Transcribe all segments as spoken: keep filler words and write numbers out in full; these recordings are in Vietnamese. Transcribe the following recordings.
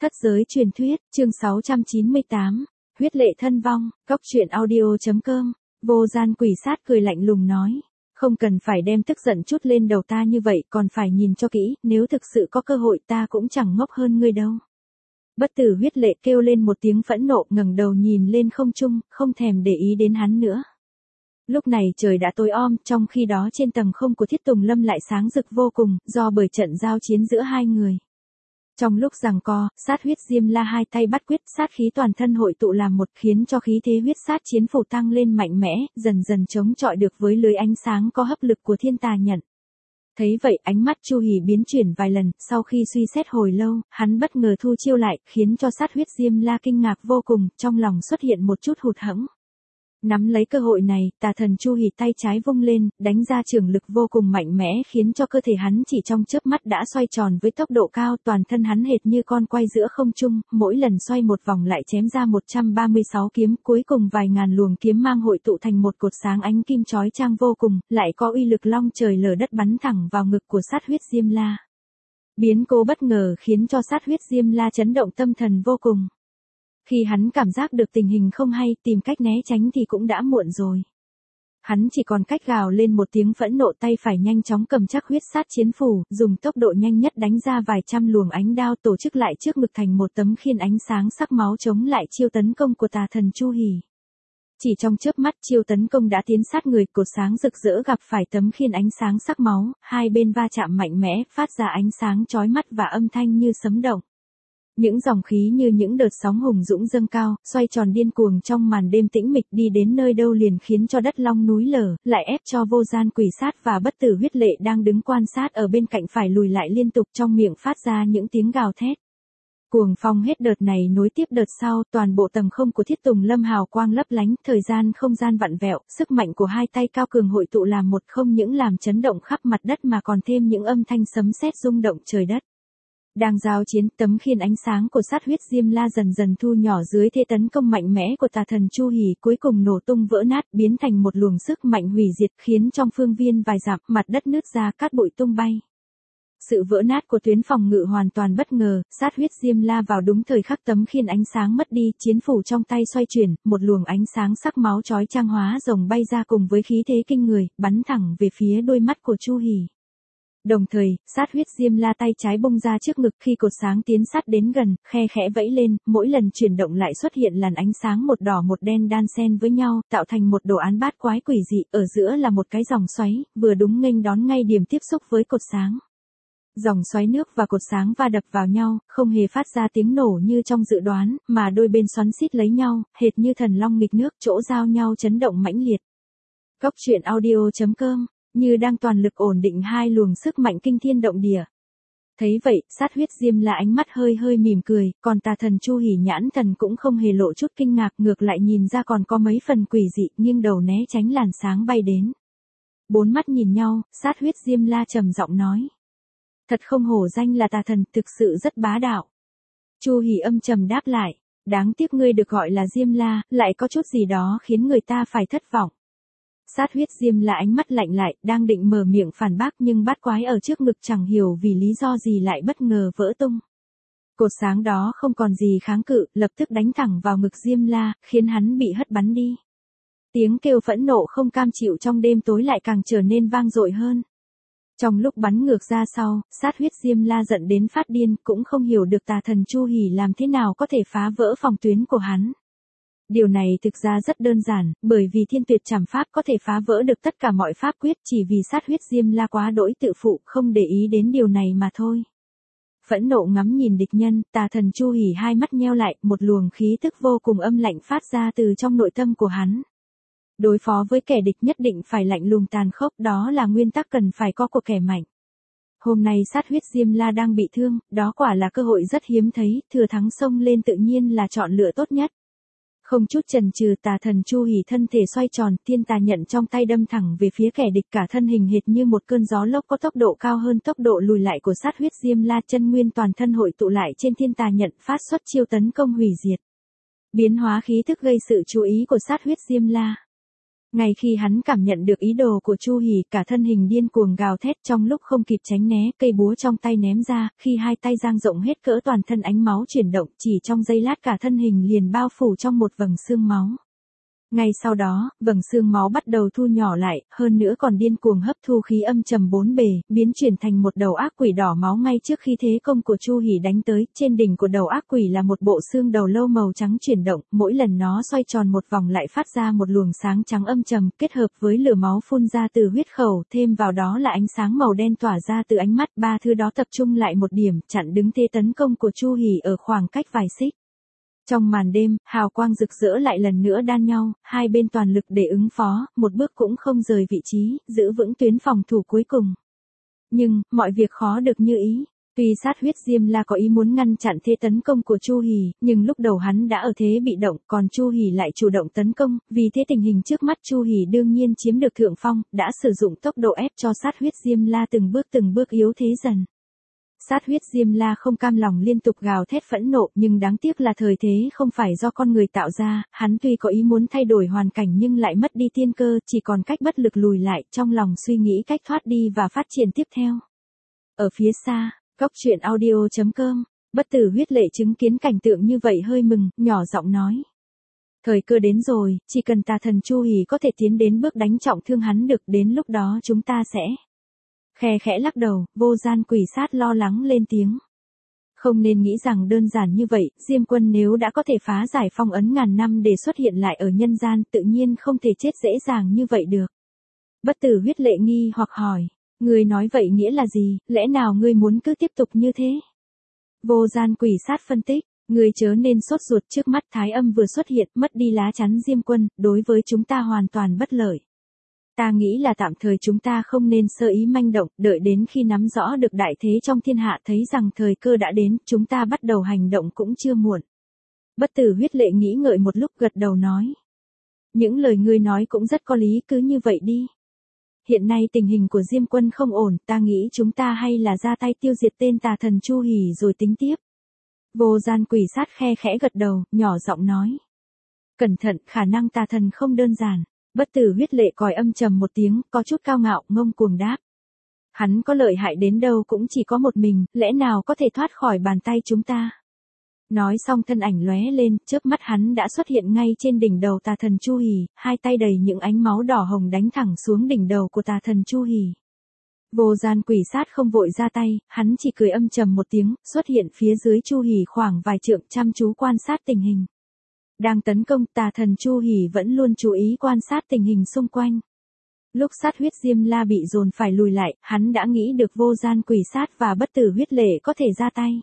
Thất giới truyền thuyết, chương sáu trăm chín mươi tám, huyết lệ thân vong, cóc truyện audio.com, vô gian quỷ sát cười lạnh lùng nói. Không cần phải đem tức giận chút lên đầu ta như vậy, còn phải nhìn cho kỹ, nếu thực sự có cơ hội ta cũng chẳng ngốc hơn ngươi đâu. Bất tử huyết lệ kêu lên một tiếng phẫn nộ, ngẩng đầu nhìn lên không trung, không thèm để ý đến hắn nữa. Lúc này trời đã tối om, trong khi đó trên tầng không của Thiết Tùng Lâm lại sáng rực vô cùng, do bởi trận giao chiến giữa hai người. Trong lúc giằng co, sát huyết diêm la hai tay bắt quyết, sát khí toàn thân hội tụ làm một, khiến cho khí thế huyết sát chiến phủ tăng lên mạnh mẽ, dần dần chống chọi được với lưới ánh sáng có hấp lực của thiên tà nhận. Thấy vậy, ánh mắt Chu Hỉ biến chuyển vài lần, sau khi suy xét hồi lâu, hắn bất ngờ thu chiêu lại, khiến cho sát huyết diêm la kinh ngạc vô cùng, trong lòng xuất hiện một chút hụt hẫng. Nắm lấy cơ hội này, tà thần Chu Hỉ tay trái vung lên, đánh ra trường lực vô cùng mạnh mẽ, khiến cho cơ thể hắn chỉ trong chớp mắt đã xoay tròn với tốc độ cao, toàn thân hắn hệt như con quay giữa không trung, mỗi lần xoay một vòng lại chém ra một trăm ba mươi sáu kiếm, cuối cùng vài ngàn luồng kiếm mang hội tụ thành một cột sáng ánh kim chói chang vô cùng, lại có uy lực long trời lở đất bắn thẳng vào ngực của sát huyết diêm la. Biến cố bất ngờ khiến cho sát huyết diêm la chấn động tâm thần vô cùng. Khi hắn cảm giác được tình hình không hay, tìm cách né tránh thì cũng đã muộn rồi. Hắn chỉ còn cách gào lên một tiếng phẫn nộ, tay phải nhanh chóng cầm chắc huyết sát chiến phủ, dùng tốc độ nhanh nhất đánh ra vài trăm luồng ánh đao tổ chức lại trước ngực thành một tấm khiên ánh sáng sắc máu chống lại chiêu tấn công của tà thần Chu Hỉ. Chỉ trong chớp mắt chiêu tấn công đã tiến sát người, cột sáng rực rỡ gặp phải tấm khiên ánh sáng sắc máu, hai bên va chạm mạnh mẽ, phát ra ánh sáng chói mắt và âm thanh như sấm động. Những dòng khí như những đợt sóng hùng dũng dâng cao, xoay tròn điên cuồng trong màn đêm tĩnh mịch, đi đến nơi đâu liền khiến cho đất long núi lở, lại ép cho vô gian quỷ sát và bất tử huyết lệ đang đứng quan sát ở bên cạnh phải lùi lại liên tục, trong miệng phát ra những tiếng gào thét. Cuồng phong hết đợt này nối tiếp đợt sau, toàn bộ tầng không của Thiết Tùng Lâm hào quang lấp lánh, thời gian không gian vặn vẹo, sức mạnh của hai tay cao cường hội tụ làm một, không những làm chấn động khắp mặt đất mà còn thêm những âm thanh sấm sét rung động trời đất. Đang giao chiến, tấm khiên ánh sáng của sát huyết diêm la dần dần thu nhỏ dưới thế tấn công mạnh mẽ của tà thần Chu Hỉ, cuối cùng nổ tung vỡ nát, biến thành một luồng sức mạnh hủy diệt, khiến trong phương viên vài dặm, mặt đất nứt ra, cát bụi tung bay. Sự vỡ nát của tuyến phòng ngự hoàn toàn bất ngờ, sát huyết diêm la vào đúng thời khắc tấm khiên ánh sáng mất đi, chiến phủ trong tay xoay chuyển, một luồng ánh sáng sắc máu chói chang hóa rồng bay ra cùng với khí thế kinh người, bắn thẳng về phía đôi mắt của Chu Hỉ. Đồng thời, sát huyết diêm la tay trái bung ra trước ngực, khi cột sáng tiến sát đến gần, khe khẽ vẫy lên, mỗi lần chuyển động lại xuất hiện làn ánh sáng một đỏ một đen đan xen với nhau, tạo thành một đồ án bát quái quỷ dị, ở giữa là một cái dòng xoáy, vừa đúng nghênh đón ngay điểm tiếp xúc với cột sáng. Dòng xoáy nước và cột sáng va đập vào nhau, không hề phát ra tiếng nổ như trong dự đoán, mà đôi bên xoắn xít lấy nhau, hệt như thần long nghịch nước, chỗ giao nhau chấn động mãnh liệt. Cóc truyện audio.com, như đang toàn lực ổn định hai luồng sức mạnh kinh thiên động địa. Thấy vậy, sát huyết diêm la ánh mắt hơi hơi mỉm cười, còn tà thần Chu Hỉ nhãn thần cũng không hề lộ chút kinh ngạc, ngược lại nhìn ra còn có mấy phần quỷ dị, nghiêng đầu né tránh làn sáng bay đến. Bốn mắt nhìn nhau, sát huyết diêm la trầm giọng nói. Thật không hổ danh là tà thần, thực sự rất bá đạo. Chu Hỉ âm trầm đáp lại, đáng tiếc ngươi được gọi là diêm la, lại có chút gì đó khiến người ta phải thất vọng. Sát huyết diêm la ánh mắt lạnh lại, đang định mở miệng phản bác nhưng bát quái ở trước ngực chẳng hiểu vì lý do gì lại bất ngờ vỡ tung. Cột sáng đó không còn gì kháng cự, lập tức đánh thẳng vào ngực diêm la, khiến hắn bị hất bắn đi. Tiếng kêu phẫn nộ không cam chịu trong đêm tối lại càng trở nên vang dội hơn. Trong lúc bắn ngược ra sau, sát huyết diêm la giận đến phát điên, cũng không hiểu được tà thần Chu Hỉ làm thế nào có thể phá vỡ phòng tuyến của hắn. Điều này thực ra rất đơn giản, bởi vì thiên tuyệt trảm pháp có thể phá vỡ được tất cả mọi pháp quyết, chỉ vì sát huyết diêm la quá đỗi tự phụ, không để ý đến điều này mà thôi. Phẫn nộ ngắm nhìn địch nhân, tà thần Chu Hỉ hai mắt nheo lại, một luồng khí tức vô cùng âm lạnh phát ra từ trong nội tâm của hắn. Đối phó với kẻ địch nhất định phải lạnh lùng tàn khốc, đó là nguyên tắc cần phải có của kẻ mạnh. Hôm nay sát huyết diêm la đang bị thương, đó quả là cơ hội rất hiếm thấy, thừa thắng xông lên tự nhiên là chọn lựa tốt nhất. Không chút chần chừ, tà thần Chu Hỉ thân thể xoay tròn, thiên tà nhận trong tay đâm thẳng về phía kẻ địch, cả thân hình hệt như một cơn gió lốc có tốc độ cao hơn tốc độ lùi lại của sát huyết diêm la, chân nguyên toàn thân hội tụ lại trên thiên tà nhận, phát xuất chiêu tấn công hủy diệt. Biến hóa khí thức gây sự chú ý của sát huyết diêm la. Ngay khi hắn cảm nhận được ý đồ của Chu Hỉ, cả thân hình điên cuồng gào thét, trong lúc không kịp tránh né, cây búa trong tay ném ra, khi hai tay dang rộng hết cỡ, toàn thân ánh máu chuyển động, chỉ trong giây lát cả thân hình liền bao phủ trong một vầng xương máu. Ngay sau đó, vầng xương máu bắt đầu thu nhỏ lại, hơn nữa còn điên cuồng hấp thu khí âm trầm bốn bề, biến chuyển thành một đầu ác quỷ đỏ máu. Ngay trước khi thế công của Chu Hỉ đánh tới, trên đỉnh của đầu ác quỷ là một bộ xương đầu lâu màu trắng chuyển động, mỗi lần nó xoay tròn một vòng lại phát ra một luồng sáng trắng âm trầm, kết hợp với lửa máu phun ra từ huyết khẩu, thêm vào đó là ánh sáng màu đen tỏa ra từ ánh mắt, ba thứ đó tập trung lại một điểm, chặn đứng thế tấn công của Chu Hỉ ở khoảng cách vài xích. Trong màn đêm, hào quang rực rỡ lại lần nữa đan nhau, hai bên toàn lực để ứng phó, một bước cũng không rời vị trí, giữ vững tuyến phòng thủ cuối cùng. Nhưng, mọi việc khó được như ý. Tuy sát huyết Diêm La có ý muốn ngăn chặn thế tấn công của Chu Hỉ, nhưng lúc đầu hắn đã ở thế bị động, còn Chu Hỉ lại chủ động tấn công, vì thế tình hình trước mắt Chu Hỉ đương nhiên chiếm được thượng phong, đã sử dụng tốc độ ép cho sát huyết Diêm La từng bước từng bước yếu thế dần. Sát huyết Diêm La không cam lòng liên tục gào thét phẫn nộ, nhưng đáng tiếc là thời thế không phải do con người tạo ra, hắn tuy có ý muốn thay đổi hoàn cảnh nhưng lại mất đi tiên cơ, chỉ còn cách bất lực lùi lại, trong lòng suy nghĩ cách thoát đi và phát triển tiếp theo. Ở phía xa, Cốc truyện audio chấm com, Bất Tử Huyết Lệ chứng kiến cảnh tượng như vậy hơi mừng, nhỏ giọng nói. Thời cơ đến rồi, chỉ cần tà thần Chu Hỉ có thể tiến đến bước đánh trọng thương hắn được, đến lúc đó chúng ta sẽ... Khe khẽ lắc đầu, Vô Gian Quỷ Sát lo lắng lên tiếng. Không nên nghĩ rằng đơn giản như vậy, Diêm Quân nếu đã có thể phá giải phong ấn ngàn năm để xuất hiện lại ở nhân gian, tự nhiên không thể chết dễ dàng như vậy được. Bất Tử Huyết Lệ nghi hoặc hỏi, ngươi nói vậy nghĩa là gì, lẽ nào ngươi muốn cứ tiếp tục như thế? Vô Gian Quỷ Sát phân tích, ngươi chớ nên sốt ruột, trước mắt Thái Âm vừa xuất hiện, mất đi lá chắn Diêm Quân, đối với chúng ta hoàn toàn bất lợi. Ta nghĩ là tạm thời chúng ta không nên sơ ý manh động, đợi đến khi nắm rõ được đại thế trong thiên hạ, thấy rằng thời cơ đã đến, chúng ta bắt đầu hành động cũng chưa muộn. Bất Tử Huyết Lệ nghĩ ngợi một lúc gật đầu nói. Những lời ngươi nói cũng rất có lý, cứ như vậy đi. Hiện nay tình hình của Diêm Quân không ổn, ta nghĩ chúng ta hay là ra tay tiêu diệt tên tà thần Chu Hỉ rồi tính tiếp. Vô Gian Quỷ Sát khe khẽ gật đầu, nhỏ giọng nói. Cẩn thận, khả năng tà thần không đơn giản. Bất Tử Huyết Lệ còi âm trầm một tiếng, có chút cao ngạo, ngông cuồng đáp. Hắn có lợi hại đến đâu cũng chỉ có một mình, lẽ nào có thể thoát khỏi bàn tay chúng ta? Nói xong thân ảnh lóe lên, chớp mắt hắn đã xuất hiện ngay trên đỉnh đầu tà thần Chu Hỉ, hai tay đầy những ánh máu đỏ hồng đánh thẳng xuống đỉnh đầu của tà thần Chu Hỉ. Vô Gian Quỷ Sát không vội ra tay, hắn chỉ cười âm trầm một tiếng, xuất hiện phía dưới Chu Hỉ khoảng vài trượng, chăm chú quan sát tình hình. Đang tấn công, tà thần Chu Hỉ vẫn luôn chú ý quan sát tình hình xung quanh. Lúc sát huyết Diêm La bị dồn phải lùi lại, hắn đã nghĩ được Vô Gian Quỷ Sát và Bất Tử Huyết Lệ có thể ra tay.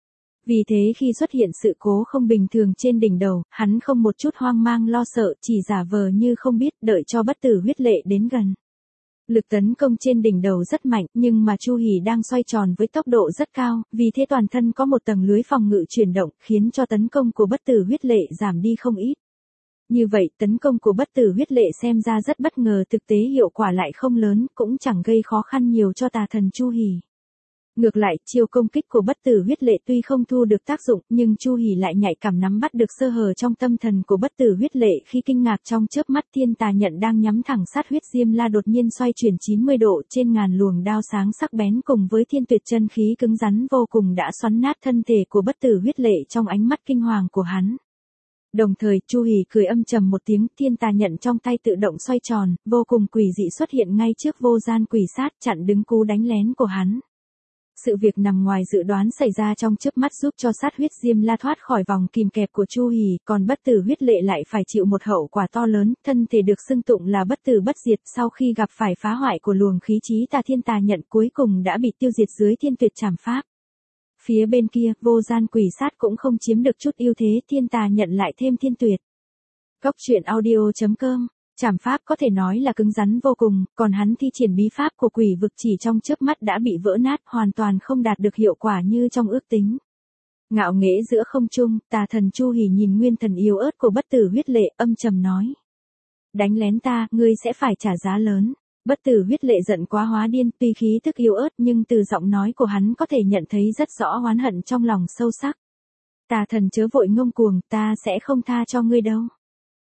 Vì thế khi xuất hiện sự cố không bình thường trên đỉnh đầu, hắn không một chút hoang mang lo sợ, chỉ giả vờ như không biết, đợi cho Bất Tử Huyết Lệ đến gần. Lực tấn công trên đỉnh đầu rất mạnh, nhưng mà Chu Hỉ đang xoay tròn với tốc độ rất cao, vì thế toàn thân có một tầng lưới phòng ngự chuyển động, khiến cho tấn công của Bất Tử Huyết Lệ giảm đi không ít. Như vậy, tấn công của Bất Tử Huyết Lệ xem ra rất bất ngờ, thực tế hiệu quả lại không lớn, cũng chẳng gây khó khăn nhiều cho tà thần Chu Hỉ. Ngược lại, chiêu công kích của Bất Tử Huyết Lệ tuy không thu được tác dụng, nhưng Chu Hỉ lại nhạy cảm nắm bắt được sơ hở trong tâm thần của Bất Tử Huyết Lệ, khi kinh ngạc trong chớp mắt thiên tà nhận đang nhắm thẳng sát huyết Diêm La đột nhiên xoay chuyển chín mươi độ, trên ngàn luồng đao sáng sắc bén cùng với thiên tuyệt chân khí cứng rắn vô cùng đã xoắn nát thân thể của Bất Tử Huyết Lệ trong ánh mắt kinh hoàng của hắn. Đồng thời, Chu Hỉ cười âm trầm một tiếng, thiên tà nhận trong tay tự động xoay tròn, vô cùng quỷ dị xuất hiện ngay trước Vô Gian Quỷ Sát, chặn đứng cú đánh lén của hắn. Sự việc nằm ngoài dự đoán xảy ra trong chớp mắt giúp cho sát huyết Diêm La thoát khỏi vòng kìm kẹp của Chu Hỉ, còn Bất Tử Huyết Lệ lại phải chịu một hậu quả to lớn, thân thể được xưng tụng là bất tử bất diệt, sau khi gặp phải phá hoại của luồng khí trí tà thiên tà nhận cuối cùng đã bị tiêu diệt dưới thiên tuyệt trảm pháp. Phía bên kia, Vô Gian Quỷ Sát cũng không chiếm được chút ưu thế, thiên tà nhận lại thêm thiên tuyệt. Cốc truyện audio chấm com, trảm pháp có thể nói là cứng rắn vô cùng, còn hắn thi triển bí pháp của quỷ vực chỉ trong chớp mắt đã bị vỡ nát, hoàn toàn không đạt được hiệu quả như trong ước tính. Ngạo nghễ giữa không trung, tà thần Chu Hỉ nhìn nguyên thần yếu ớt của Bất Tử Huyết Lệ, âm trầm nói. Đánh lén ta, ngươi sẽ phải trả giá lớn. Bất Tử Huyết Lệ giận quá hóa điên, tuy khí tức yếu ớt nhưng từ giọng nói của hắn có thể nhận thấy rất rõ oán hận trong lòng sâu sắc. Tà thần chớ vội ngông cuồng, ta sẽ không tha cho ngươi đâu.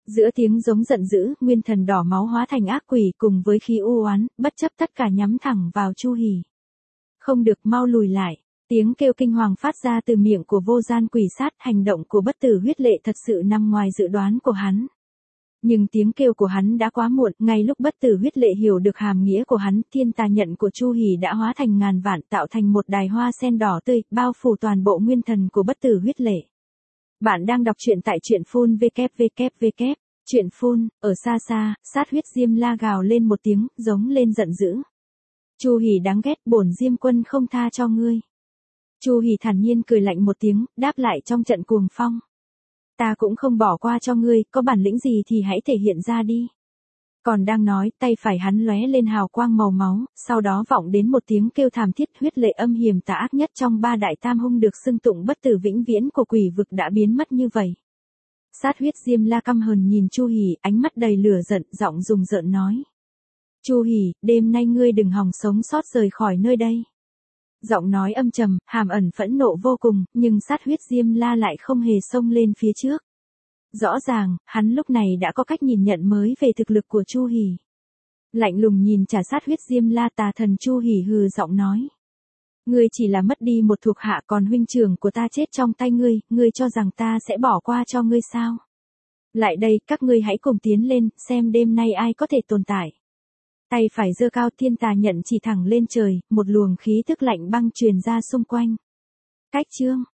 Giữa tiếng giống giận dữ, nguyên thần đỏ máu hóa thành ác quỷ cùng với khí u oán, bất chấp tất cả nhắm thẳng vào Chu Hỉ. Không được, mau lùi lại. Tiếng kêu kinh hoàng phát ra từ miệng của vô gian quỷ sát, hành động của bất tử huyết lệ thật sự nằm ngoài dự đoán của hắn. Nhưng tiếng kêu của hắn đã quá muộn, ngay lúc bất tử huyết lệ hiểu được hàm nghĩa của hắn, thiên tà nhận của Chu Hỉ đã hóa thành ngàn vạn, tạo thành một đài hoa sen đỏ tươi, bao phủ toàn bộ nguyên thần của bất tử huyết lệ. Bạn đang đọc truyện tại truyện phun vê kép vê kép vê kép. Truyện phun, ở xa xa, sát huyết diêm la gào lên một tiếng, giống lên giận dữ. Chu Hỉ đáng ghét, bổn diêm quân không tha cho ngươi. Chu Hỉ thản nhiên cười lạnh một tiếng, đáp lại trong trận cuồng phong. Ta cũng không bỏ qua cho ngươi, có bản lĩnh gì thì hãy thể hiện ra đi. Còn đang nói, tay phải hắn lóe lên hào quang màu máu, sau đó vọng đến một tiếng kêu thảm thiết, huyết lệ âm hiểm tà ác nhất trong ba đại tam hung được xưng tụng bất tử vĩnh viễn của quỷ vực đã biến mất như vậy. Sát huyết diêm la căm hờn nhìn Chu Hỉ, ánh mắt đầy lửa giận, giọng rùng rợn nói. Chu Hỉ, đêm nay ngươi đừng hòng sống sót rời khỏi nơi đây. Giọng nói âm trầm, hàm ẩn phẫn nộ vô cùng, nhưng sát huyết diêm la lại không hề xông lên phía trước. Rõ ràng, hắn lúc này đã có cách nhìn nhận mới về thực lực của Chu Hỉ. Lạnh lùng nhìn trả sát huyết diêm la, tà thần Chu Hỉ hừ giọng nói. Ngươi chỉ là mất đi một thuộc hạ, còn huynh trưởng của ta chết trong tay ngươi, ngươi cho rằng ta sẽ bỏ qua cho ngươi sao? Lại đây, các ngươi hãy cùng tiến lên, xem đêm nay ai có thể tồn tại. Tay phải giơ cao, thiên tà nhận chỉ thẳng lên trời, một luồng khí tức lạnh băng truyền ra xung quanh. Cách chương,